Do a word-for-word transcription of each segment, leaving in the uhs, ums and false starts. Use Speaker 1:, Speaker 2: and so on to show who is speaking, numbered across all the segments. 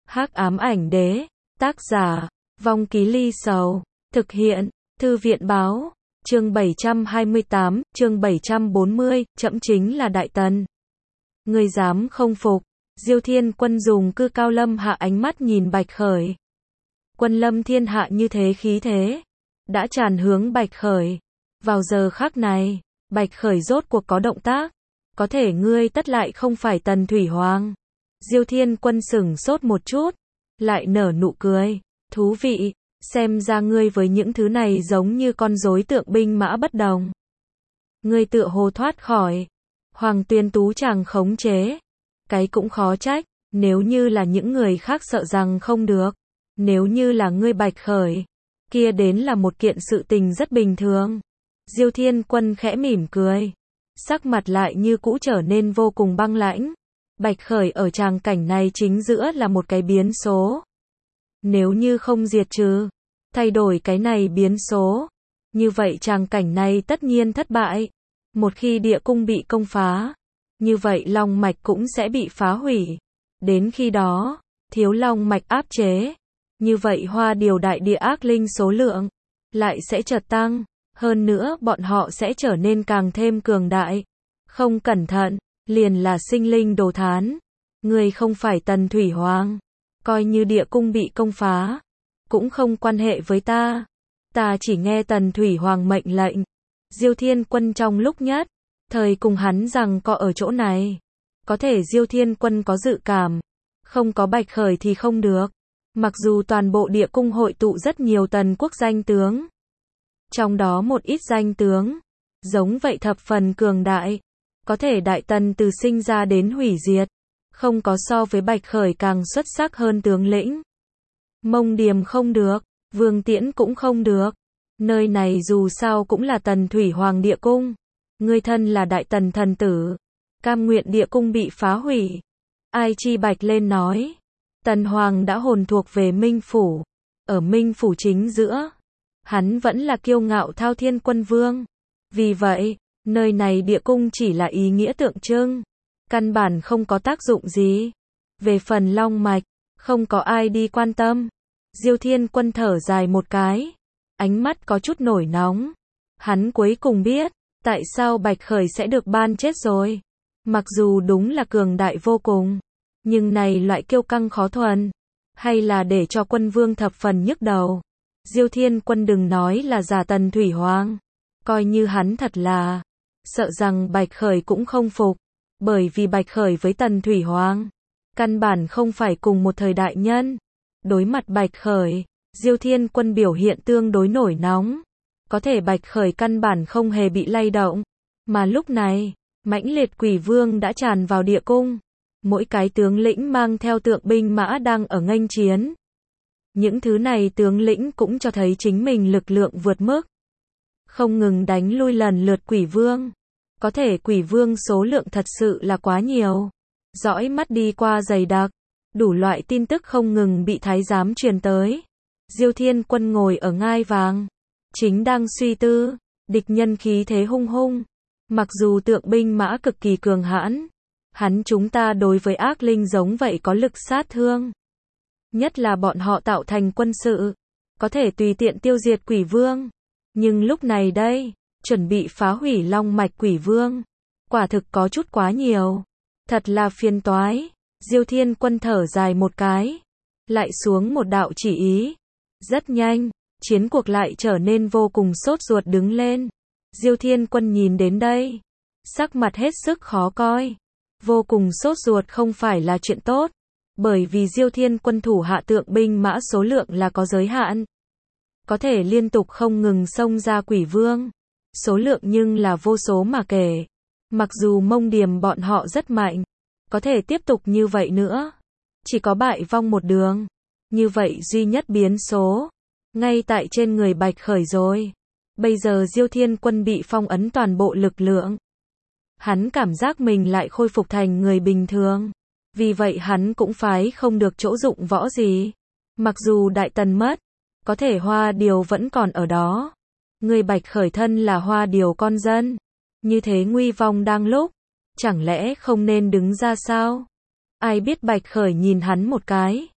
Speaker 1: Hắc ám ảnh đế, tác giả, Vong Ký Ly Sầu, thực hiện, Thư viện báo, chương bảy trăm hai mươi tám, chương bảy trăm bốn mươi, trẫm chính là Đại Tần. Ngươi dám không phục? Diêu Thiên Quân dùng cư cao lâm hạ ánh mắt nhìn Bạch Khởi. Quân lâm thiên hạ như thế khí thế, đã tràn hướng Bạch Khởi. Vào giờ khắc này, Bạch Khởi rốt cuộc có động tác, có thể ngươi tất lại không phải Tần Thủy Hoàng. Diêu Thiên Quân sửng sốt một chút, lại nở nụ cười, thú vị, xem ra ngươi với những thứ này giống như con rối tượng binh mã bất đồng. Ngươi tựa hồ thoát khỏi Hoàng Tuyên Tú chàng khống chế, cái cũng khó trách, nếu như là những người khác sợ rằng không được, nếu như là ngươi Bạch Khởi, kia đến là một kiện sự tình rất bình thường. Diêu Thiên Quân khẽ mỉm cười, sắc mặt lại như cũ trở nên vô cùng băng lãnh. Bạch Khởi ở tràng cảnh này chính giữa là một cái biến số. Nếu như không diệt trừ, thay đổi cái này biến số, như vậy tràng cảnh này tất nhiên thất bại. Một khi địa cung bị công phá, như vậy long mạch cũng sẽ bị phá hủy. Đến khi đó, thiếu long mạch áp chế, như vậy hoa điều đại địa ác linh số lượng lại sẽ chợt tăng, hơn nữa bọn họ sẽ trở nên càng thêm cường đại. Không cẩn thận, liền là sinh linh đồ thán. Ngươi không phải Tần Thủy Hoàng, coi như địa cung bị công phá, cũng không quan hệ với ta. Ta chỉ nghe Tần Thủy Hoàng mệnh lệnh. Diêu Thiên Quân trong lúc nhất thời cùng hắn rằng có ở chỗ này, có thể Diêu Thiên Quân có dự cảm, không có Bạch Khởi thì không được. Mặc dù toàn bộ địa cung hội tụ rất nhiều tần quốc danh tướng, trong đó một ít danh tướng giống vậy thập phần cường đại, có thể Đại Tần từ sinh ra đến hủy diệt, không có so với Bạch Khởi càng xuất sắc hơn tướng lĩnh. Mông Điềm không được, Vương Tiễn cũng không được. Nơi này dù sao cũng là Tần Thủy Hoàng địa cung. Ngươi thân là Đại Tần thần tử, cam nguyện địa cung bị phá hủy. Ai chi Bạch lên nói, Tần Hoàng đã hồn thuộc về Minh Phủ, ở Minh Phủ chính giữa, hắn vẫn là kiêu ngạo thao thiên quân vương. Vì vậy, nơi này địa cung chỉ là ý nghĩa tượng trưng, căn bản không có tác dụng gì. Về phần long mạch, không có ai đi quan tâm. Diêu Thiên Quân thở dài một cái, ánh mắt có chút nổi nóng. Hắn cuối cùng biết, tại sao Bạch Khởi sẽ được ban chết rồi. Mặc dù đúng là cường đại vô cùng, nhưng này loại kiêu căng khó thuần, hay là để cho quân vương thập phần nhức đầu. Diêu Thiên Quân đừng nói là giả Tần Thủy Hoàng, coi như hắn thật là, sợ rằng Bạch Khởi cũng không phục, bởi vì Bạch Khởi với Tần Thủy Hoàng, căn bản không phải cùng một thời đại nhân. Đối mặt Bạch Khởi, Diêu Thiên Quân biểu hiện tương đối nổi nóng, có thể Bạch Khởi căn bản không hề bị lay động, mà lúc này, mãnh liệt quỷ vương đã tràn vào địa cung, mỗi cái tướng lĩnh mang theo tượng binh mã đang ở nghênh chiến. Những thứ này tướng lĩnh cũng cho thấy chính mình lực lượng vượt mức, không ngừng đánh lui lần lượt quỷ vương, có thể quỷ vương số lượng thật sự là quá nhiều, dõi mắt đi qua dày đặc, đủ loại tin tức không ngừng bị thái giám truyền tới. Diêu Thiên Quân ngồi ở ngai vàng, chính đang suy tư, địch nhân khí thế hung hung, mặc dù tượng binh mã cực kỳ cường hãn, hắn chúng ta đối với ác linh giống vậy có lực sát thương, nhất là bọn họ tạo thành quân sự, có thể tùy tiện tiêu diệt quỷ vương, nhưng lúc này đây, chuẩn bị phá hủy long mạch quỷ vương, quả thực có chút quá nhiều, thật là phiền toái. Diêu Thiên Quân thở dài một cái, lại xuống một đạo chỉ ý. Rất nhanh, chiến cuộc lại trở nên vô cùng sốt ruột đứng lên. Diêu Thiên Quân nhìn đến đây, sắc mặt hết sức khó coi. Vô cùng sốt ruột không phải là chuyện tốt, bởi vì Diêu Thiên Quân thủ hạ tượng binh mã số lượng là có giới hạn, có thể liên tục không ngừng xông ra quỷ vương, số lượng nhưng là vô số mà kể. Mặc dù Mông Điềm bọn họ rất mạnh, có thể tiếp tục như vậy nữa, chỉ có bại vong một đường. Như vậy duy nhất biến số, ngay tại trên người Bạch Khởi rồi. Bây giờ Diêu Thiên Quân bị phong ấn toàn bộ lực lượng. Hắn cảm giác mình lại khôi phục thành người bình thường. Vì vậy hắn cũng phái không được chỗ dụng võ gì. Mặc dù Đại Tần mất, có thể Hoa Điều vẫn còn ở đó. Người Bạch Khởi thân là Hoa Điều con dân. Như thế nguy vong đang lúc, chẳng lẽ không nên đứng ra sao? Ai biết Bạch Khởi nhìn hắn một cái,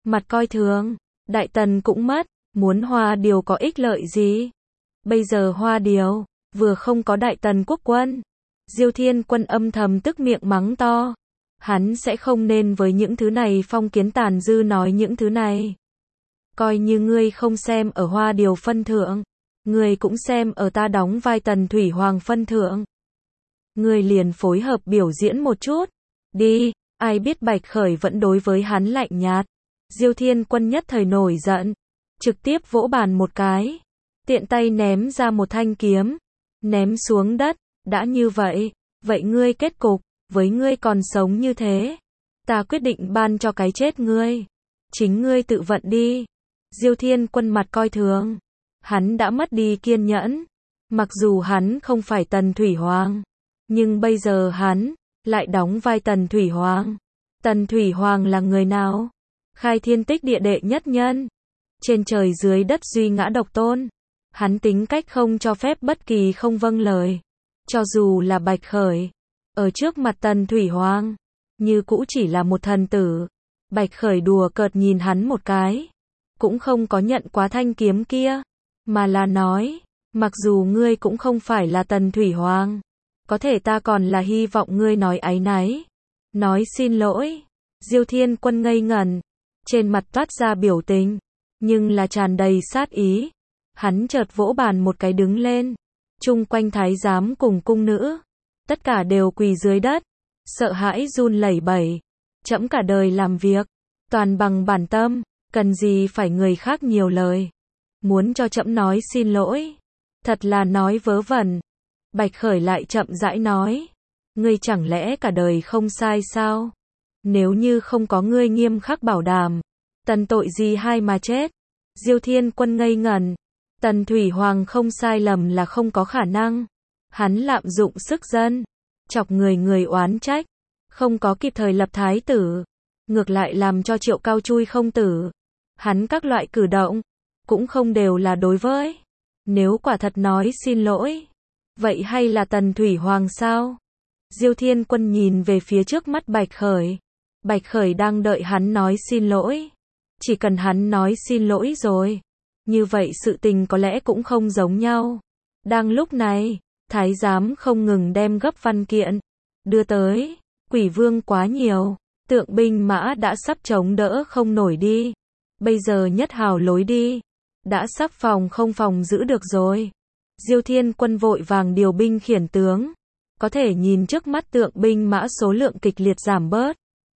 Speaker 1: mặt coi thường. Đại tần cũng mất, muốn Hoa Điều có ích lợi gì? Bây giờ Hoa Điều, vừa không có đại tần quốc quân. Diêu Thiên Quân âm thầm tức miệng mắng to. Hắn sẽ không nên với những thứ này phong kiến tàn dư nói những thứ này. Coi như ngươi không xem ở Hoa Điều phân thượng, ngươi cũng xem ở ta đóng vai Tần Thủy Hoàng phân thượng. Ngươi liền phối hợp biểu diễn một chút. Đi, ai biết Bạch Khởi vẫn đối với hắn lạnh nhạt. Diêu Thiên Quân nhất thời nổi giận, trực tiếp vỗ bàn một cái, tiện tay ném ra một thanh kiếm, ném xuống đất. Đã như vậy, vậy ngươi kết cục, với ngươi còn sống như thế, ta quyết định ban cho cái chết ngươi. Chính ngươi tự vận đi. Diêu Thiên Quân mặt coi thường. Hắn đã mất đi kiên nhẫn. Mặc dù hắn không phải Tần Thủy Hoàng, nhưng bây giờ hắn lại đóng vai Tần Thủy Hoàng. Tần Thủy Hoàng là người nào? Khai thiên tích địa đệ nhất nhân, trên trời dưới đất duy ngã độc tôn. Hắn tính cách không cho phép bất kỳ không vâng lời. Cho dù là Bạch Khởi, ở trước mặt Tần Thủy Hoàng, như cũ chỉ là một thần tử. Bạch Khởi đùa cợt nhìn hắn một cái, cũng không có nhận quá thanh kiếm kia, mà là nói, mặc dù ngươi cũng không phải là Tần Thủy Hoàng, có thể ta còn là hy vọng ngươi nói áy náy, nói xin lỗi. Diêu Thiên Quân ngây ngẩn, trên mặt toát ra biểu tình, nhưng là tràn đầy sát ý. Hắn chợt vỗ bàn một cái đứng lên, chung quanh thái giám cùng cung nữ, tất cả đều quỳ dưới đất, sợ hãi run lẩy bẩy. Trẫm cả đời làm việc, toàn bằng bản tâm, cần gì phải người khác nhiều lời. Muốn cho trẫm nói xin lỗi, thật là nói vớ vẩn. Bạch Khởi lại chậm rãi nói, ngươi chẳng lẽ cả đời không sai sao? Nếu như không có ngươi nghiêm khắc bảo đảm, tần tội gì hai mà chết? Diêu Thiên Quân ngây ngẩn, Tần Thủy Hoàng không sai lầm là không có khả năng. Hắn lạm dụng sức dân, chọc người người oán trách, không có kịp thời lập thái tử, ngược lại làm cho Triệu Cao chui không tử. Hắn các loại cử động, cũng không đều là đối với. Nếu quả thật nói xin lỗi, vậy hay là Tần Thủy Hoàng sao? Diêu Thiên Quân nhìn về phía trước mắt Bạch Khởi. Bạch Khởi đang đợi hắn nói xin lỗi. Chỉ cần hắn nói xin lỗi rồi, như vậy sự tình có lẽ cũng không giống nhau. Đang lúc này, thái giám không ngừng đem gấp văn kiện đưa tới. Quỷ vương quá nhiều, tượng binh mã đã sắp chống đỡ không nổi đi. Bây giờ nhất hào lối đi, đã sắp phòng không phòng giữ được rồi. Diêu Thiên Quân vội vàng điều binh khiển tướng, có thể nhìn trước mắt tượng binh mã số lượng kịch liệt giảm bớt.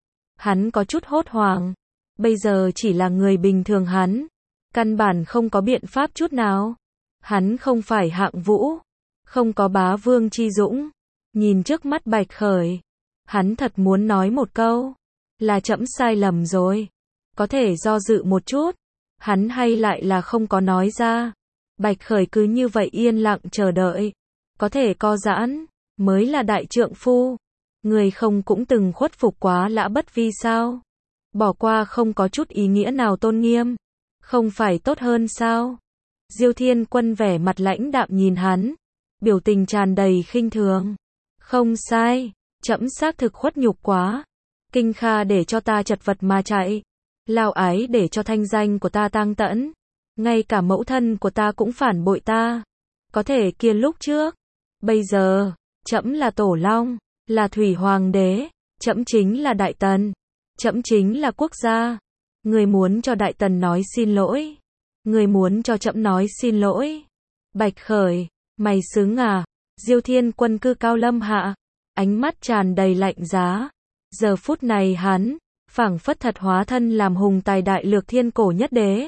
Speaker 1: Hắn có chút hốt hoảng, bây giờ chỉ là người bình thường hắn, căn bản không có biện pháp chút nào. Hắn không phải hạng vũ, không có bá vương chi dũng. Nhìn trước mắt Bạch Khởi, hắn thật muốn nói một câu, là trẫm sai lầm rồi. Có thể do dự một chút, hắn hay lại là không có nói ra. Bạch Khởi cứ như vậy yên lặng chờ đợi, có thể co giãn, mới là đại trượng phu. Người không cũng từng khuất phục quá Lã Bất Vi sao? Bỏ qua không có chút ý nghĩa nào tôn nghiêm, không phải tốt hơn sao? Diêu Thiên Quân vẻ mặt lãnh đạm nhìn hắn, biểu tình tràn đầy khinh thường. Không sai, trẫm xác thực khuất nhục quá. Kinh Kha để cho ta chật vật mà chạy, Lao Ái để cho thanh danh của ta tang tẫn, ngay cả mẫu thân của ta cũng phản bội ta. Có thể kia lúc trước, bây giờ, trẫm là Tổ Long, là Thủy Hoàng đế, trẫm chính là Đại Tần, trẫm chính là quốc gia. Người muốn cho Đại Tần nói xin lỗi, người muốn cho trẫm nói xin lỗi. Bạch Khởi, mày xứng à? Diêu Thiên Quân cư cao lâm hạ, ánh mắt tràn đầy lạnh giá. Giờ phút này hắn, phảng phất thật hóa thân làm hùng tài đại lược thiên cổ nhất đế.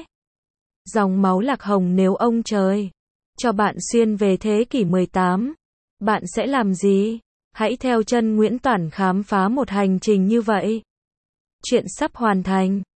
Speaker 1: Dòng máu Lạc Hồng, nếu ông trời cho bạn xuyên về thế kỷ mười tám, bạn sẽ làm gì? Hãy theo chân Nguyễn Toản khám phá một hành trình như vậy. Chuyện sắp hoàn thành.